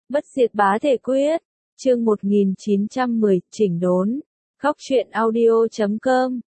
Bất diệt bá thể quyết. Chương 1910, chỉnh đốn. Góc truyện audio.com.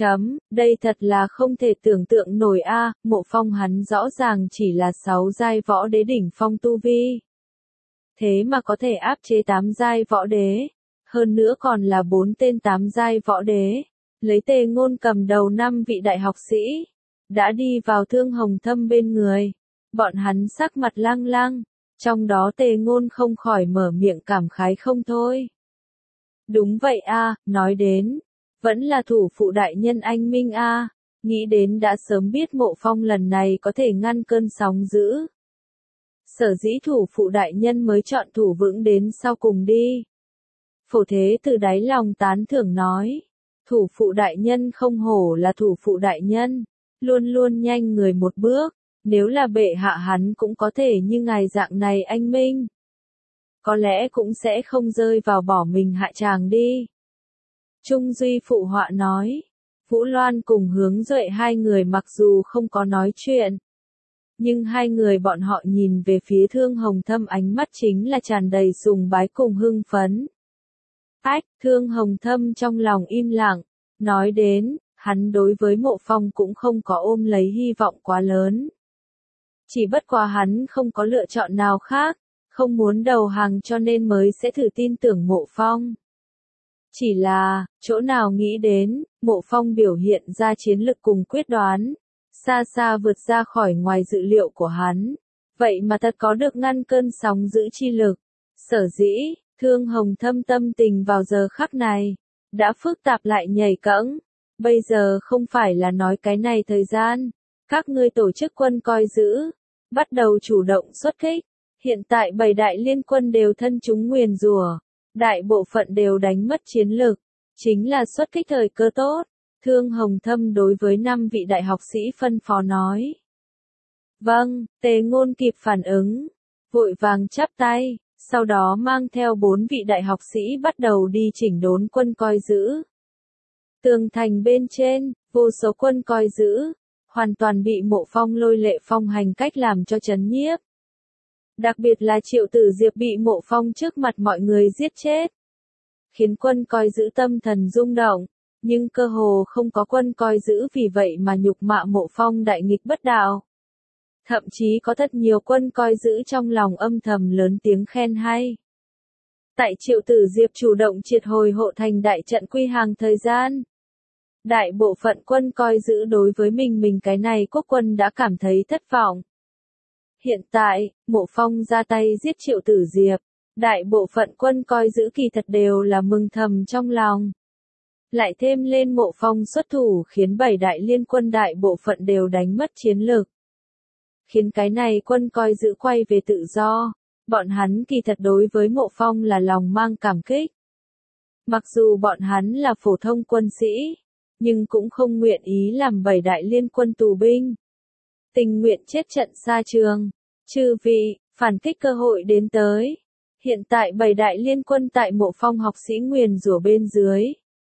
Đây thật là không thể tưởng tượng nổi a, Mộ Phong hắn rõ ràng chỉ là 6 giai võ đế đỉnh phong tu vi. Thế mà có thể áp chế 8 giai võ đế, hơn nữa còn là 4 tên 8 giai võ đế. Lấy Tề Ngôn cầm đầu 5 vị đại học sĩ, đã đi vào Thương Hồng Thâm bên người. Bọn hắn sắc mặt lang lang, trong đó Tề Ngôn không khỏi mở miệng cảm khái không thôi. Đúng vậy a, nói đến, vẫn là thủ phụ đại nhân anh minh a, nghĩ đến đã sớm biết Mộ Phong lần này có thể ngăn cơn sóng dữ. Sở dĩ thủ phụ đại nhân mới chọn thủ vững đến sau cùng đi. Phổ Thế từ đáy lòng tán thưởng nói, thủ phụ đại nhân không hổ là thủ phụ đại nhân, luôn luôn nhanh người một bước, nếu là bệ hạ hắn cũng có thể như ngài dạng này anh minh. Có lẽ cũng sẽ không rơi vào bỏ mình hại chàng đi. Trung Duy phụ họa nói, Vũ Loan cùng Hướng Duệ hai người mặc dù không có nói chuyện, nhưng hai người bọn họ nhìn về phía Thương Hồng Thâm ánh mắt chính là tràn đầy sùng bái cùng hưng phấn. Thương Hồng Thâm trong lòng im lặng, nói đến, hắn đối với Mộ Phong cũng không có ôm lấy hy vọng quá lớn. Chỉ bất quá hắn không có lựa chọn nào khác, không muốn đầu hàng cho nên mới sẽ thử tin tưởng Mộ Phong. Chỉ là, chỗ nào nghĩ đến, Mộ Phong biểu hiện ra chiến lực cùng quyết đoán, xa xa vượt ra khỏi ngoài dự liệu của hắn, vậy mà thật có được ngăn cơn sóng dữ chi lực. Sở dĩ, Thương Hồng Thâm tâm tình vào giờ khắc này, đã phức tạp lại nhảy cẫng. Bây giờ không phải là nói cái này thời gian, các ngươi tổ chức quân coi giữ, bắt đầu chủ động xuất kích. Hiện tại 7 đại liên quân đều thân chúng nguyền rủa, đại bộ phận đều đánh mất chiến lực, chính là xuất kích thời cơ tốt. Thương Hồng Thâm đối với 5 vị đại học sĩ phân phó nói. Vâng, Tề Ngôn kịp phản ứng, vội vàng chắp tay, sau đó mang theo 4 vị đại học sĩ bắt đầu đi chỉnh đốn quân coi giữ. Tường thành bên trên, vô số quân coi giữ, hoàn toàn bị Mộ Phong lôi lệ phong hành cách làm cho chấn nhiếp. Đặc biệt là Triệu Tử Diệp bị Mộ Phong trước mặt mọi người giết chết, khiến quân coi giữ tâm thần rung động, nhưng cơ hồ không có quân coi giữ vì vậy mà nhục mạ Mộ Phong đại nghịch bất đạo. Thậm chí có thật nhiều quân coi giữ trong lòng âm thầm lớn tiếng khen hay. Tại Triệu Tử Diệp chủ động triệt hồi hộ thành đại trận quy hàng thời gian, đại bộ phận quân coi giữ đối với mình cái này quốc quân đã cảm thấy thất vọng. Hiện tại, Mộ Phong ra tay giết Triệu Tử Diệp, đại bộ phận quân coi giữ kỳ thật đều là mừng thầm trong lòng. Lại thêm lên Mộ Phong xuất thủ khiến 7 đại liên quân đại bộ phận đều đánh mất chiến lực. Khiến cái này quân coi giữ quay về tự do, bọn hắn kỳ thật đối với Mộ Phong là lòng mang cảm kích. Mặc dù bọn hắn là phổ thông quân sĩ, nhưng cũng không nguyện ý làm 7 đại liên quân tù binh. Tình nguyện chết trận xa trường. Chư vị, phản kích cơ hội đến tới. Hiện tại 7 đại liên quân tại Mộ Phong học sĩ nguyền rủa bên dưới,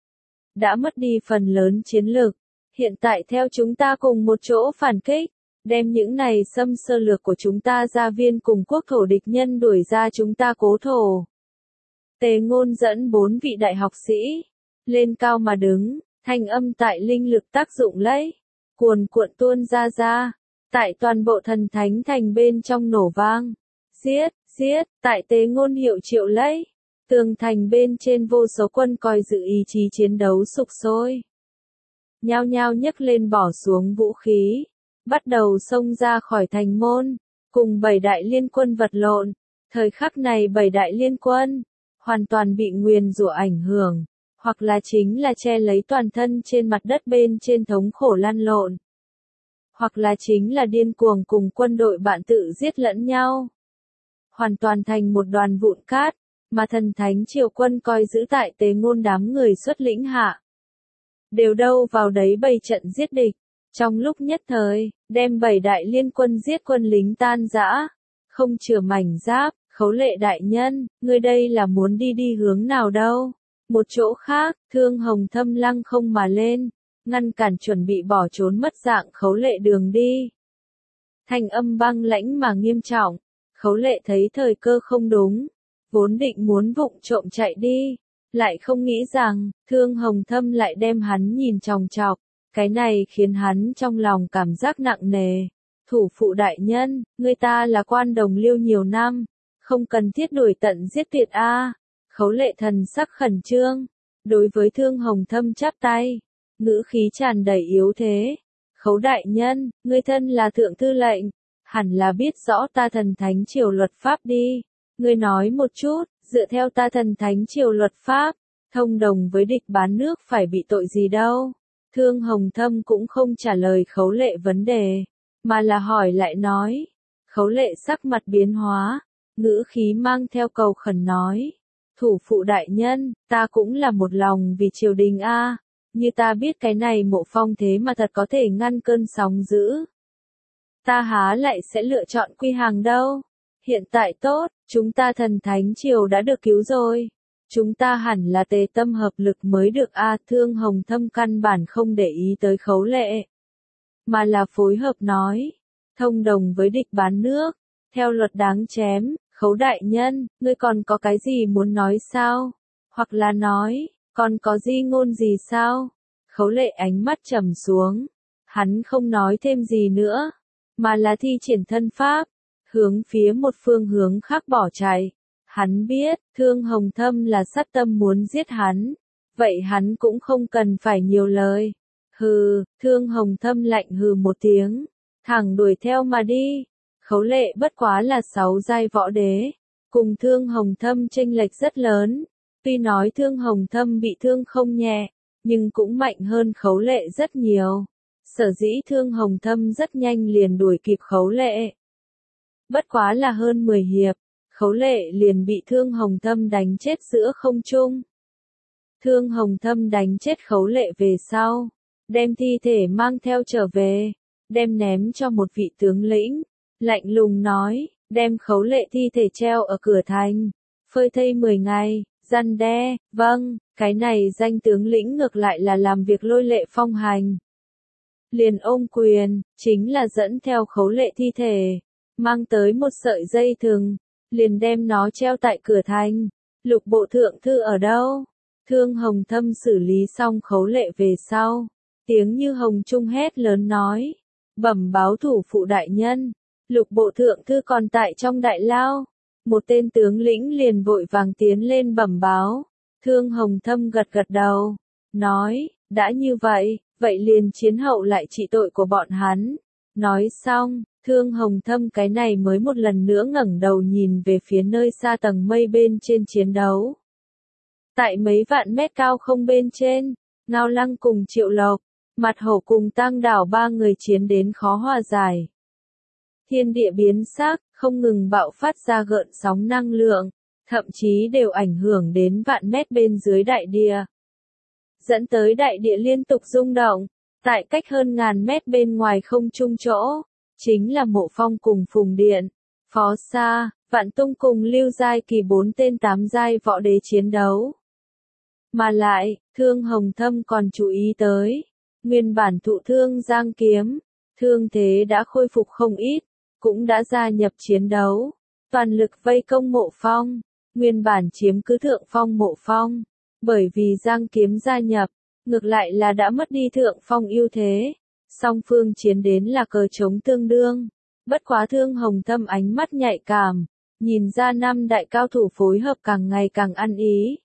đã mất đi phần lớn chiến lực. Hiện tại theo chúng ta cùng một chỗ phản kích, đem những này xâm sơ lược của chúng ta gia viên cùng quốc thổ địch nhân đuổi ra chúng ta cố thổ. Tề Ngôn dẫn 4 vị đại học sĩ lên cao mà đứng, thanh âm tại linh lực tác dụng lấy, cuồn cuộn tuôn ra, tại toàn bộ Thần Thánh Thành bên trong nổ vang. Giết, tại Tề Ngôn hiệu triệu lấy, tường thành bên trên vô số quân coi giữ ý chí chiến đấu sục sôi. Nhao nhao nhấc lên bỏ xuống vũ khí, bắt đầu xông ra khỏi thành môn, cùng 7 đại liên quân vật lộn. Thời khắc này 7 đại liên quân hoàn toàn bị nguyền rủa ảnh hưởng, hoặc là chính là che lấy toàn thân trên mặt đất bên trên thống khổ lăn lộn, hoặc là chính là điên cuồng cùng quân đội bạn tự giết lẫn nhau, hoàn toàn thành một đoàn vụn cát, mà Thần Thánh Triều quân coi giữ tại Tề Ngôn đám người xuất lĩnh hạ, đều đâu vào đấy bày trận giết địch. Trong lúc nhất thời, đem 7 đại liên quân giết quân lính tan rã, không chừa mảnh giáp. Khấu Lệ đại nhân, ngươi đây là muốn đi hướng nào đâu? Một chỗ khác, Thương Hồng Thâm lăng không mà lên, ngăn cản chuẩn bị bỏ trốn mất dạng Khấu Lệ đường đi. Thanh âm băng lãnh mà nghiêm trọng, Khấu Lệ thấy thời cơ không đúng, vốn định muốn vụng trộm chạy đi, lại không nghĩ rằng, Thương Hồng Thâm lại đem hắn nhìn chòng chọc, cái này khiến hắn trong lòng cảm giác nặng nề. Thủ phụ đại nhân, người ta là quan đồng liêu nhiều năm, không cần thiết đuổi tận giết tuyệt a. Khấu Lệ thần sắc khẩn trương, đối với Thương Hồng Thâm chắp tay, ngữ khí tràn đầy yếu thế. Khấu đại nhân, ngươi thân là thượng thư lệnh, hẳn là biết rõ ta Thần Thánh Triều luật pháp đi. Ngươi nói một chút, dựa theo ta Thần Thánh Triều luật pháp, thông đồng với địch bán nước phải bị tội gì đâu. Thương Hồng Thâm cũng không trả lời Khấu Lệ vấn đề, mà là hỏi lại nói. Khấu Lệ sắc mặt biến hóa, ngữ khí mang theo cầu khẩn nói. Thủ phụ đại nhân, ta cũng là một lòng vì triều đình a. Như ta biết cái này Mộ Phong thế mà thật có thể ngăn cơn sóng dữ. Ta há lại sẽ lựa chọn quy hàng đâu. Hiện tại tốt, chúng ta Thần Thánh Triều đã được cứu rồi. Chúng ta hẳn là tề tâm hợp lực mới được a. Thương Hồng Thâm căn bản không để ý tới Khấu Lệ, mà là phối hợp nói. Thông đồng với địch bán nước, theo luật đáng chém. Khấu đại nhân, ngươi còn có cái gì muốn nói sao? Hoặc là nói, còn có di ngôn gì sao? Khấu Lệ ánh mắt trầm xuống, hắn không nói thêm gì nữa, mà là thi triển thân pháp, hướng phía một phương hướng khác bỏ chạy. Hắn biết, Thương Hồng Thâm là sát tâm muốn giết hắn, vậy hắn cũng không cần phải nhiều lời. Hừ, Thương Hồng Thâm lạnh hừ một tiếng, thẳng đuổi theo mà đi. Khấu Lệ bất quá là 6 giai võ đế, cùng Thương Hồng Thâm chênh lệch rất lớn. Tuy nói Thương Hồng Thâm bị thương không nhẹ, nhưng cũng mạnh hơn Khấu Lệ rất nhiều. Sở dĩ Thương Hồng Thâm rất nhanh liền đuổi kịp Khấu Lệ. Bất quá là hơn 10 hiệp, Khấu Lệ liền bị Thương Hồng Thâm đánh chết giữa không trung. Thương Hồng Thâm đánh chết Khấu Lệ về sau, đem thi thể mang theo trở về, đem ném cho một vị tướng lĩnh, lạnh lùng nói, đem Khấu Lệ thi thể treo ở cửa thành, phơi thây 10 ngày, răn đe. Vâng, cái này danh tướng lĩnh ngược lại là làm việc lôi lệ phong hành. Liền ôm quyền, chính là dẫn theo Khấu Lệ thi thể, mang tới một sợi dây thừng, liền đem nó treo tại cửa thành. Lục bộ thượng thư ở đâu? Thương Hồng Thâm xử lý xong Khấu Lệ về sau, tiếng như hồng trung hét lớn nói, bẩm báo thủ phụ đại nhân, lục bộ thượng thư còn tại trong đại lao. Một tên tướng lĩnh liền vội vàng tiến lên bẩm báo. Thương Hồng Thâm gật gật đầu, nói, đã như vậy, vậy liền chiến hậu lại trị tội của bọn hắn. Nói xong, Thương Hồng Thâm cái này mới một lần nữa ngẩng đầu nhìn về phía nơi xa tầng mây bên trên chiến đấu. Tại mấy vạn mét cao không bên trên, Ngao Lăng cùng Triệu Lộc, Mặt Hổ cùng Tang Đảo ba người chiến đến khó hòa giải. Thiên địa biến sắc, không ngừng bạo phát ra gợn sóng năng lượng, thậm chí đều ảnh hưởng đến vạn mét bên dưới đại địa. Dẫn tới đại địa liên tục rung động, tại cách hơn ngàn mét bên ngoài không trung chỗ, chính là Mộ Phong cùng Phùng Điện, Phó Sa, Vạn Tung cùng Lưu Giai Kỳ 4 tên 8 giai võ đế chiến đấu. Mà lại, Thương Hồng Thâm còn chú ý tới, nguyên bản thụ thương Giang Kiếm, thương thế đã khôi phục không ít, cũng đã gia nhập chiến đấu, toàn lực vây công Mộ Phong, nguyên bản chiếm cứ thượng phong Mộ Phong, bởi vì Giang Kiếm gia nhập, ngược lại là đã mất đi thượng phong ưu thế, song phương chiến đến là cờ trống tương đương. Bất quá Thương Hồng Thâm ánh mắt nhạy cảm, nhìn ra năm đại cao thủ phối hợp càng ngày càng ăn ý.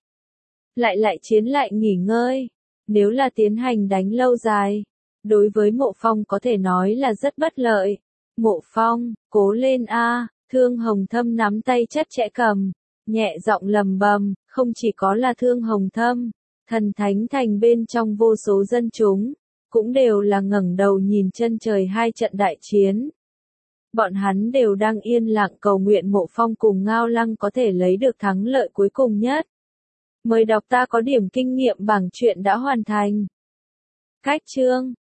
Lại chiến lại nghỉ ngơi, nếu là tiến hành đánh lâu dài, đối với Mộ Phong có thể nói là rất bất lợi. Mộ Phong, cố lên a. Thương Hồng Thâm nắm tay chặt chẽ cầm, nhẹ giọng lầm bầm, không chỉ có là Thương Hồng Thâm, Thần Thánh Thành bên trong vô số dân chúng, cũng đều là ngẩng đầu nhìn chân trời hai trận đại chiến. Bọn hắn đều đang yên lặng cầu nguyện Mộ Phong cùng Ngao Lăng có thể lấy được thắng lợi cuối cùng nhất. Mời đọc ta có điểm kinh nghiệm bảng truyện đã hoàn thành. Cách chương